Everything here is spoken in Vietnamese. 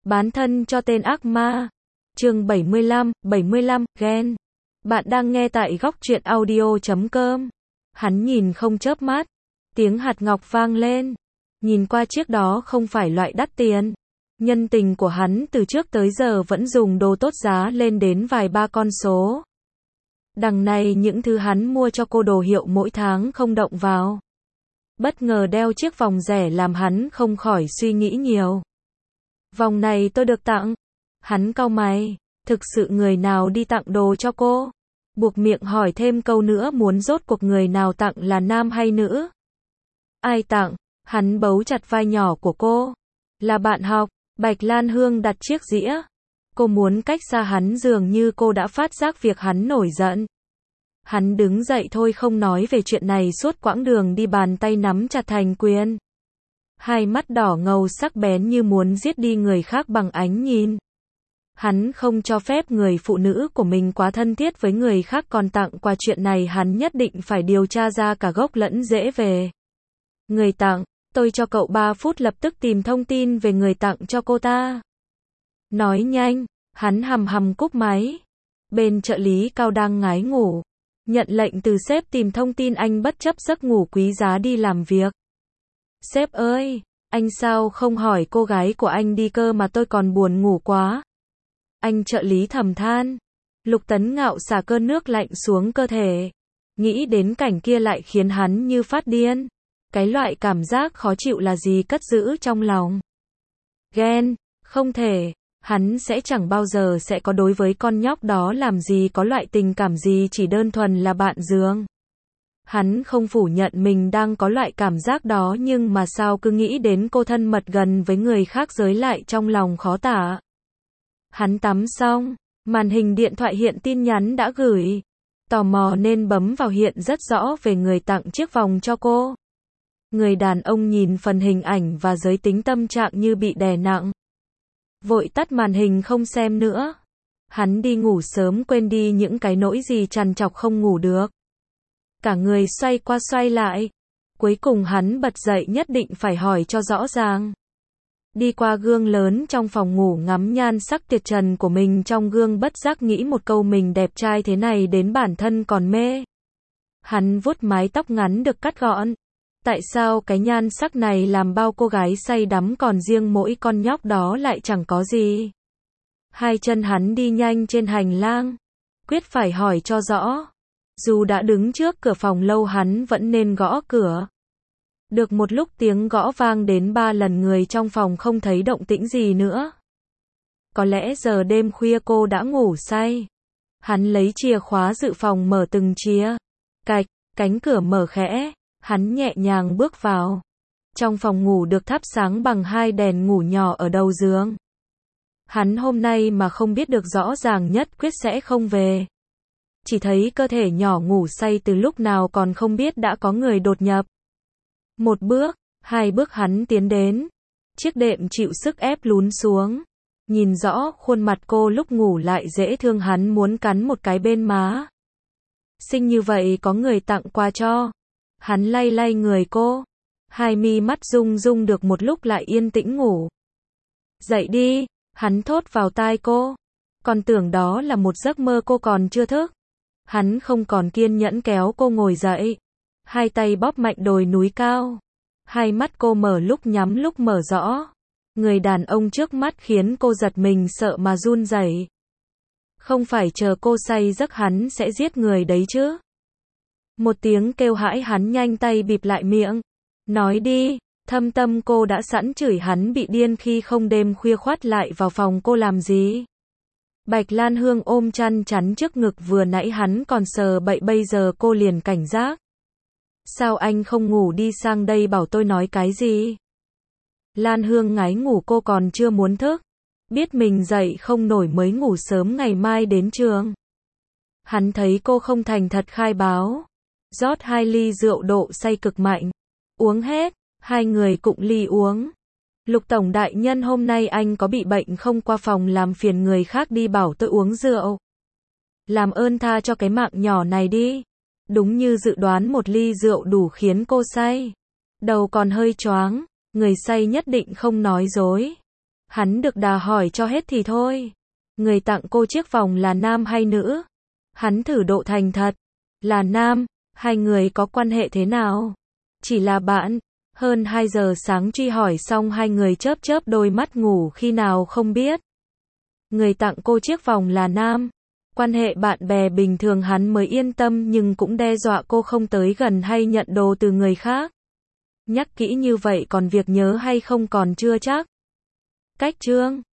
Bán thân cho tên ác ma. Chương 75, ghen. Bạn đang nghe tại góc truyện audio.com. Hắn nhìn không chớp mắt. Tiếng hạt ngọc vang lên. Nhìn qua chiếc đó không phải loại đắt tiền. Nhân tình của hắn từ trước tới giờ vẫn dùng đồ tốt giá lên đến vài ba con số. Đằng này những thứ hắn mua cho cô đồ hiệu mỗi tháng không động vào. Bất ngờ đeo chiếc vòng rẻ làm hắn không khỏi suy nghĩ nhiều. Vòng này tôi được tặng. Hắn cau mày, thực sự người nào đi tặng đồ cho cô? Buộc miệng hỏi thêm câu nữa muốn rốt cuộc người nào tặng là nam hay nữ? Ai tặng? Hắn bấu chặt vai nhỏ của cô. Là bạn học. Bạch Lan Hương đặt chiếc dĩa. Cô muốn cách xa hắn dường như cô đã phát giác việc hắn nổi giận. Hắn đứng dậy thôi không nói về chuyện này suốt quãng đường đi, bàn tay nắm chặt thành quyền. Hai mắt đỏ ngầu sắc bén như muốn giết đi người khác bằng ánh nhìn. Hắn không cho phép người phụ nữ của mình quá thân thiết với người khác, còn tặng quà chuyện này hắn nhất định phải điều tra ra cả gốc lẫn rễ về. Người tặng, tôi cho cậu 3 phút lập tức tìm thông tin về người tặng cho cô ta. Nói nhanh, hắn hầm cúp máy. Bên trợ lý cao đang ngái ngủ. Nhận lệnh từ sếp tìm thông tin, anh bất chấp giấc ngủ quý giá đi làm việc. Sếp ơi, anh sao không hỏi cô gái của anh đi cơ mà tôi còn buồn ngủ quá. Anh trợ lý thầm than. Lục Tấn Ngạo xả cơn nước lạnh xuống cơ thể. Nghĩ đến cảnh kia lại khiến hắn như phát điên. Cái loại cảm giác khó chịu là gì cất giữ trong lòng. Ghen, không thể. Hắn sẽ chẳng bao giờ sẽ có đối với con nhóc đó, làm gì có loại tình cảm gì chỉ đơn thuần là bạn giường. Hắn không phủ nhận mình đang có loại cảm giác đó, nhưng mà sao cứ nghĩ đến cô thân mật gần với người khác giới lại trong lòng khó tả. Hắn tắm xong, màn hình điện thoại hiện tin nhắn đã gửi. Tò mò nên bấm vào, hiện rất rõ về người tặng chiếc vòng cho cô. Người đàn ông nhìn phần hình ảnh và giới tính tâm trạng như bị đè nặng. Vội tắt màn hình không xem nữa. Hắn đi ngủ sớm quên đi những cái nỗi gì trằn trọc không ngủ được. Cả người xoay qua xoay lại. Cuối cùng hắn bật dậy, nhất định phải hỏi cho rõ ràng. Đi qua gương lớn trong phòng ngủ, ngắm nhan sắc tuyệt trần của mình trong gương, bất giác nghĩ một câu, mình đẹp trai thế này đến bản thân còn mê. Hắn vuốt mái tóc ngắn được cắt gọn. Tại sao cái nhan sắc này làm bao cô gái say đắm, còn riêng mỗi con nhóc đó lại chẳng có gì. Hai chân hắn đi nhanh trên hành lang. Quyết phải hỏi cho rõ. Dù đã đứng trước cửa phòng lâu, hắn vẫn nên gõ cửa. Được một lúc tiếng gõ vang đến 3 lần, người trong phòng không thấy động tĩnh gì nữa. Có lẽ giờ đêm khuya cô đã ngủ say. Hắn lấy chìa khóa dự phòng mở từng chìa. Cạch, cánh cửa mở khẽ. Hắn nhẹ nhàng bước vào. Trong phòng ngủ được thắp sáng bằng 2 đèn ngủ nhỏ ở đầu giường. Hắn hôm nay mà không biết được rõ ràng nhất Quyết sẽ không về. Chỉ thấy cơ thể nhỏ ngủ say từ lúc nào còn không biết đã có người đột nhập. 1 bước, 2 bước hắn tiến đến. Chiếc đệm chịu sức ép lún xuống. Nhìn rõ khuôn mặt cô lúc ngủ lại dễ thương, hắn muốn cắn một cái bên má. Xinh như vậy có người tặng quà cho. Hắn lay lay người cô. Hai mi mắt rung rung được một lúc lại yên tĩnh ngủ. Dậy đi, hắn thốt vào tai cô. Còn tưởng đó là một giấc mơ, cô còn chưa thức. Hắn không còn kiên nhẫn kéo cô ngồi dậy. Hai tay bóp mạnh đồi núi cao. Hai mắt cô mở lúc nhắm lúc mở rõ. Người đàn ông trước mắt khiến cô giật mình sợ mà run rẩy. Không phải chờ cô say giấc hắn sẽ giết người đấy chứ. Một tiếng kêu hãi, hắn nhanh tay bịt lại miệng. Nói đi. Thâm tâm cô đã sẵn chửi hắn bị điên khi không đêm khuya khoắt lại vào phòng cô làm gì. Bạch Lan Hương ôm chăn chắn trước ngực, vừa nãy hắn còn sờ bậy, bây giờ cô liền cảnh giác. Sao anh không ngủ đi sang đây bảo tôi nói cái gì? Lan Hương ngái ngủ, cô còn chưa muốn thức. Biết mình dậy không nổi mới ngủ sớm, ngày mai đến trường. Hắn thấy cô không thành thật khai báo. Rót 2 ly rượu độ say cực mạnh. Uống hết, hai người cụng ly uống. Lục tổng đại nhân, hôm nay anh có bị bệnh không? Qua phòng làm phiền người khác đi bảo tôi uống rượu. Làm ơn tha cho cái mạng nhỏ này đi. Đúng như dự đoán, 1 ly rượu đủ khiến cô say. Đầu còn hơi choáng, người say nhất định không nói dối. Hắn được đà hỏi cho hết thì thôi. Người tặng cô chiếc vòng là nam hay nữ? Hắn thử độ thành thật. Là nam. Hai người có quan hệ thế nào? Chỉ là bạn. Hơn 2 giờ sáng truy hỏi xong hai người chớp chớp đôi mắt ngủ khi nào không biết. Người tặng cô chiếc vòng là nam. Quan hệ bạn bè bình thường hắn mới yên tâm nhưng cũng đe dọa cô không tới gần hay nhận đồ từ người khác. Nhắc kỹ như vậy còn việc nhớ hay không còn chưa chắc. Cách chương